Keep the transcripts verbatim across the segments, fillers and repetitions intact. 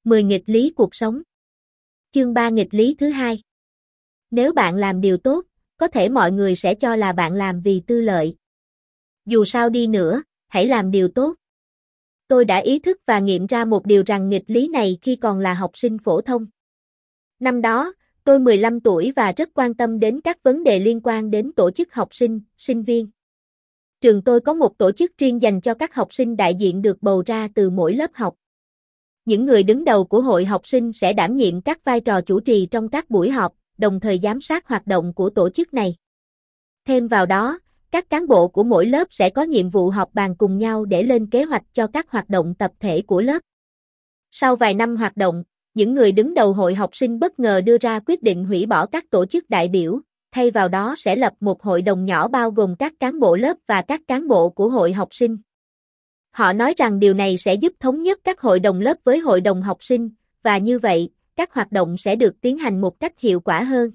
mười nghịch lý cuộc sống. Chương ba nghịch lý thứ hai. Nếu bạn làm điều tốt, có thể mọi người sẽ cho là bạn làm vì tư lợi. Dù sao đi nữa, hãy làm điều tốt. Tôi đã ý thức và nghiệm ra một điều rằng nghịch lý này khi còn là học sinh phổ thông. Năm đó, tôi mười lăm tuổi và rất quan tâm đến các vấn đề liên quan đến tổ chức học sinh, sinh viên. Trường tôi có một tổ chức riêng dành cho các học sinh đại diện được bầu ra từ mỗi lớp học. Những người đứng đầu của hội học sinh sẽ đảm nhiệm các vai trò chủ trì trong các buổi họp, đồng thời giám sát hoạt động của tổ chức này. Thêm vào đó, các cán bộ của mỗi lớp sẽ có nhiệm vụ họp bàn cùng nhau để lên kế hoạch cho các hoạt động tập thể của lớp. Sau vài năm hoạt động, những người đứng đầu hội học sinh bất ngờ đưa ra quyết định hủy bỏ các tổ chức đại biểu, thay vào đó sẽ lập một hội đồng nhỏ bao gồm các cán bộ lớp và các cán bộ của hội học sinh. Họ nói rằng điều này sẽ giúp thống nhất các hội đồng lớp với hội đồng học sinh, và như vậy, các hoạt động sẽ được tiến hành một cách hiệu quả hơn.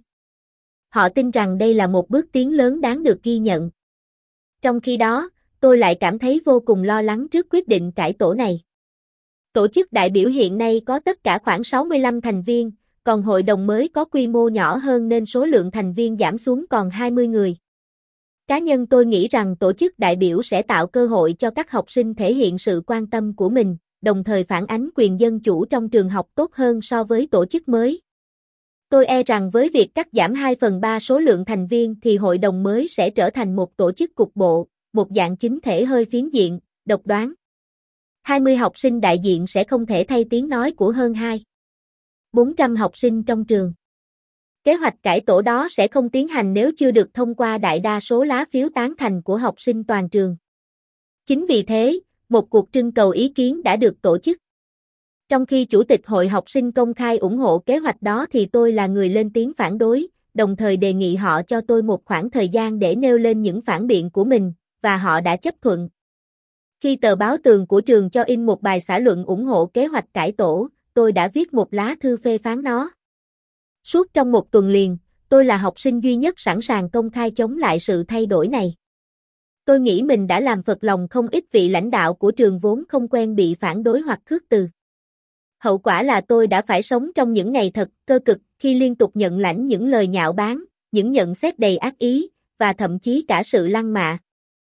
Họ tin rằng đây là một bước tiến lớn đáng được ghi nhận. Trong khi đó, tôi lại cảm thấy vô cùng lo lắng trước quyết định cải tổ này. Tổ chức đại biểu hiện nay có tất cả khoảng sáu mươi lăm thành viên, còn hội đồng mới có quy mô nhỏ hơn nên số lượng thành viên giảm xuống còn hai mươi người. Cá nhân tôi nghĩ rằng tổ chức đại biểu sẽ tạo cơ hội cho các học sinh thể hiện sự quan tâm của mình, đồng thời phản ánh quyền dân chủ trong trường học tốt hơn so với tổ chức mới. Tôi e rằng với việc cắt giảm hai phần ba số lượng thành viên thì hội đồng mới sẽ trở thành một tổ chức cục bộ, một dạng chính thể hơi phiến diện, độc đoán. hai mươi học sinh đại diện sẽ không thể thay tiếng nói của hơn hai nghìn bốn trăm học sinh trong trường. Kế hoạch cải tổ đó sẽ không tiến hành nếu chưa được thông qua đại đa số lá phiếu tán thành của học sinh toàn trường. Chính vì thế, một cuộc trưng cầu ý kiến đã được tổ chức. Trong khi chủ tịch hội học sinh công khai ủng hộ kế hoạch đó thì tôi là người lên tiếng phản đối, đồng thời đề nghị họ cho tôi một khoảng thời gian để nêu lên những phản biện của mình, và họ đã chấp thuận. Khi tờ báo Tường của trường cho in một bài xã luận ủng hộ kế hoạch cải tổ, tôi đã viết một lá thư phê phán nó. Suốt trong một tuần liền, tôi là học sinh duy nhất sẵn sàng công khai chống lại sự thay đổi này. Tôi nghĩ mình đã làm phật lòng không ít vị lãnh đạo của trường vốn không quen bị phản đối hoặc khước từ. Hậu quả là tôi đã phải sống trong những ngày thật cơ cực khi liên tục nhận lãnh những lời nhạo báng, những nhận xét đầy ác ý, và thậm chí cả sự lăng mạ.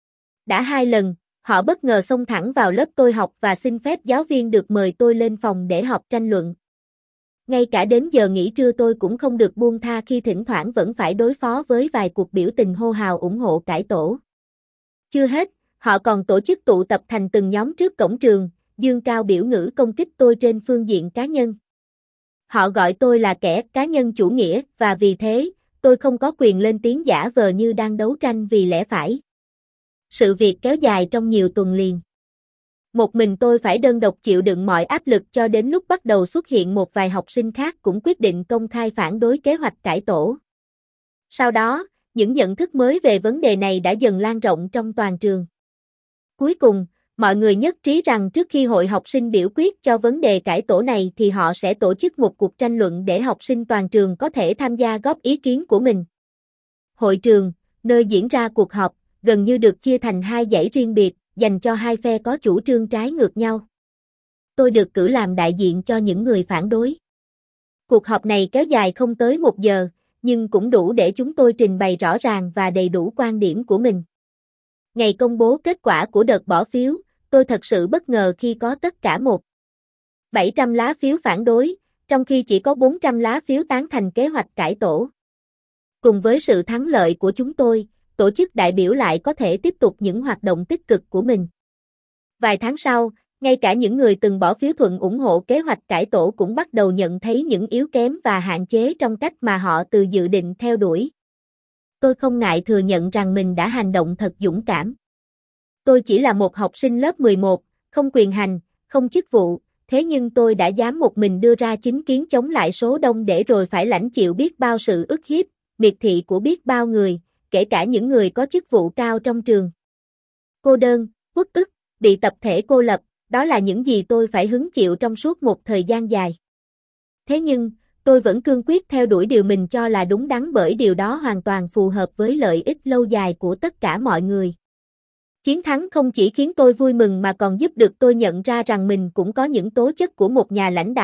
Đã hai lần, họ bất ngờ xông thẳng vào lớp tôi học và xin phép giáo viên được mời tôi lên phòng để họp tranh luận. Ngay cả đến giờ nghỉ trưa tôi cũng không được buông tha khi thỉnh thoảng vẫn phải đối phó với vài cuộc biểu tình hô hào ủng hộ cải tổ. Chưa hết, họ còn tổ chức tụ tập thành từng nhóm trước cổng trường, dương cao biểu ngữ công kích tôi trên phương diện cá nhân. Họ gọi tôi là kẻ cá nhân chủ nghĩa và vì thế, tôi không có quyền lên tiếng giả vờ như đang đấu tranh vì lẽ phải. Sự việc kéo dài trong nhiều tuần liền. Một mình tôi phải đơn độc chịu đựng mọi áp lực cho đến lúc bắt đầu xuất hiện một vài học sinh khác cũng quyết định công khai phản đối kế hoạch cải tổ. Sau đó, những nhận thức mới về vấn đề này đã dần lan rộng trong toàn trường. Cuối cùng, mọi người nhất trí rằng trước khi hội học sinh biểu quyết cho vấn đề cải tổ này thì họ sẽ tổ chức một cuộc tranh luận để học sinh toàn trường có thể tham gia góp ý kiến của mình. Hội trường, nơi diễn ra cuộc họp, gần như được chia thành hai dãy riêng biệt, dành cho hai phe có chủ trương trái ngược nhau. Tôi được cử làm đại diện cho những người phản đối. Cuộc họp này kéo dài không tới một giờ, nhưng cũng đủ để chúng tôi trình bày rõ ràng và đầy đủ quan điểm của mình. Ngày công bố kết quả của đợt bỏ phiếu, tôi thật sự bất ngờ khi có tất cả một nghìn bảy trăm lá phiếu phản đối, trong khi chỉ có bốn trăm lá phiếu tán thành kế hoạch cải tổ. Cùng với sự thắng lợi của chúng tôi, tổ chức đại biểu lại có thể tiếp tục những hoạt động tích cực của mình. Vài tháng sau, ngay cả những người từng bỏ phiếu thuận ủng hộ kế hoạch cải tổ cũng bắt đầu nhận thấy những yếu kém và hạn chế trong cách mà họ từ dự định theo đuổi. Tôi không ngại thừa nhận rằng mình đã hành động thật dũng cảm. Tôi chỉ là một học sinh lớp mười một, không quyền hành, không chức vụ, thế nhưng tôi đã dám một mình đưa ra chính kiến chống lại số đông để rồi phải lãnh chịu biết bao sự ức hiếp, miệt thị của biết bao người, kể cả những người có chức vụ cao trong trường. Cô đơn, uất ức, bị tập thể cô lập, đó là những gì tôi phải hứng chịu trong suốt một thời gian dài. Thế nhưng, tôi vẫn cương quyết theo đuổi điều mình cho là đúng đắn bởi điều đó hoàn toàn phù hợp với lợi ích lâu dài của tất cả mọi người. Chiến thắng không chỉ khiến tôi vui mừng mà còn giúp được tôi nhận ra rằng mình cũng có những tố chất của một nhà lãnh đạo,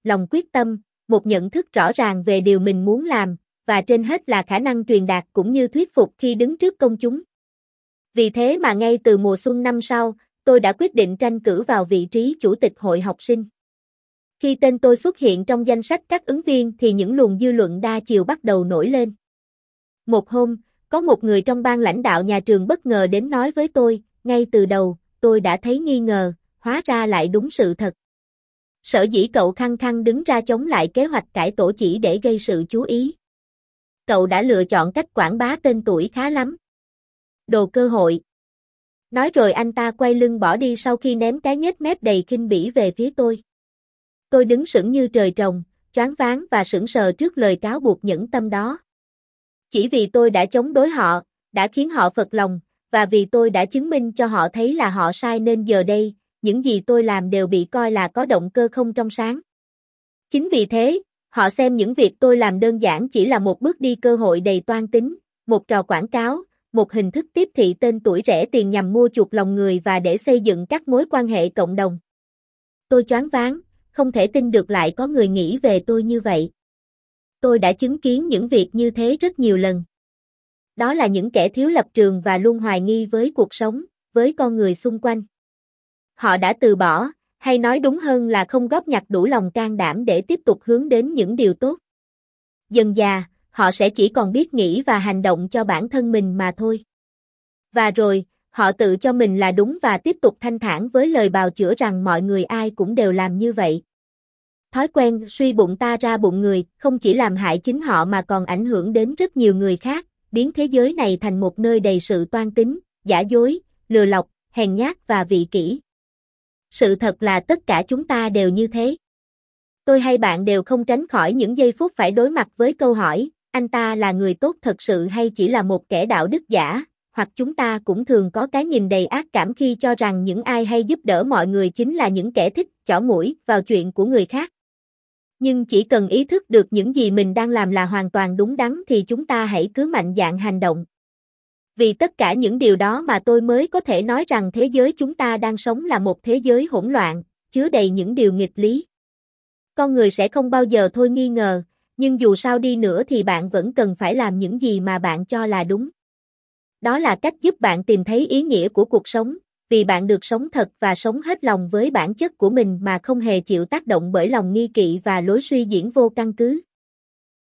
lòng quyết tâm, một nhận thức rõ ràng về điều mình muốn làm, và trên hết là khả năng truyền đạt cũng như thuyết phục khi đứng trước công chúng. Vì thế mà ngay từ mùa xuân năm sau, tôi đã quyết định tranh cử vào vị trí chủ tịch hội học sinh. Khi tên tôi xuất hiện trong danh sách các ứng viên thì những luồng dư luận đa chiều bắt đầu nổi lên. Một hôm, có một người trong ban lãnh đạo nhà trường bất ngờ đến nói với tôi, ngay từ đầu, tôi đã thấy nghi ngờ, hóa ra lại đúng sự thật. Sở dĩ cậu khăng khăng đứng ra chống lại kế hoạch cải tổ chỉ để gây sự chú ý. Cậu đã lựa chọn cách quảng bá tên tuổi khá lắm. Đồ cơ hội. Nói rồi anh ta quay lưng bỏ đi sau khi ném cái nhếch mép đầy khinh bỉ về phía tôi. Tôi đứng sững như trời trồng, choáng váng và sững sờ trước lời cáo buộc nhẫn tâm đó. Chỉ vì tôi đã chống đối họ, đã khiến họ phật lòng, và vì tôi đã chứng minh cho họ thấy là họ sai nên giờ đây, những gì tôi làm đều bị coi là có động cơ không trong sáng. Chính vì thế, họ xem những việc tôi làm đơn giản chỉ là một bước đi cơ hội đầy toan tính, một trò quảng cáo, một hình thức tiếp thị tên tuổi rẻ tiền nhằm mua chuộc lòng người và để xây dựng các mối quan hệ cộng đồng. Tôi choáng váng, không thể tin được lại có người nghĩ về tôi như vậy. Tôi đã chứng kiến những việc như thế rất nhiều lần. Đó là những kẻ thiếu lập trường và luôn hoài nghi với cuộc sống, với con người xung quanh. Họ đã từ bỏ, hay nói đúng hơn là không góp nhặt đủ lòng can đảm để tiếp tục hướng đến những điều tốt. Dần dà, họ sẽ chỉ còn biết nghĩ và hành động cho bản thân mình mà thôi. Và rồi, họ tự cho mình là đúng và tiếp tục thanh thản với lời bào chữa rằng mọi người ai cũng đều làm như vậy. Thói quen suy bụng ta ra bụng người không chỉ làm hại chính họ mà còn ảnh hưởng đến rất nhiều người khác, biến thế giới này thành một nơi đầy sự toan tính, giả dối, lừa lọc, hèn nhát và vị kỷ. Sự thật là tất cả chúng ta đều như thế. Tôi hay bạn đều không tránh khỏi những giây phút phải đối mặt với câu hỏi, anh ta là người tốt thật sự hay chỉ là một kẻ đạo đức giả, hoặc chúng ta cũng thường có cái nhìn đầy ác cảm khi cho rằng những ai hay giúp đỡ mọi người chính là những kẻ thích chỏ mũi vào chuyện của người khác. Nhưng chỉ cần ý thức được những gì mình đang làm là hoàn toàn đúng đắn thì chúng ta hãy cứ mạnh dạn hành động. Vì tất cả những điều đó mà tôi mới có thể nói rằng thế giới chúng ta đang sống là một thế giới hỗn loạn, chứa đầy những điều nghịch lý. Con người sẽ không bao giờ thôi nghi ngờ, nhưng dù sao đi nữa thì bạn vẫn cần phải làm những gì mà bạn cho là đúng. Đó là cách giúp bạn tìm thấy ý nghĩa của cuộc sống, vì bạn được sống thật và sống hết lòng với bản chất của mình mà không hề chịu tác động bởi lòng nghi kỵ và lối suy diễn vô căn cứ.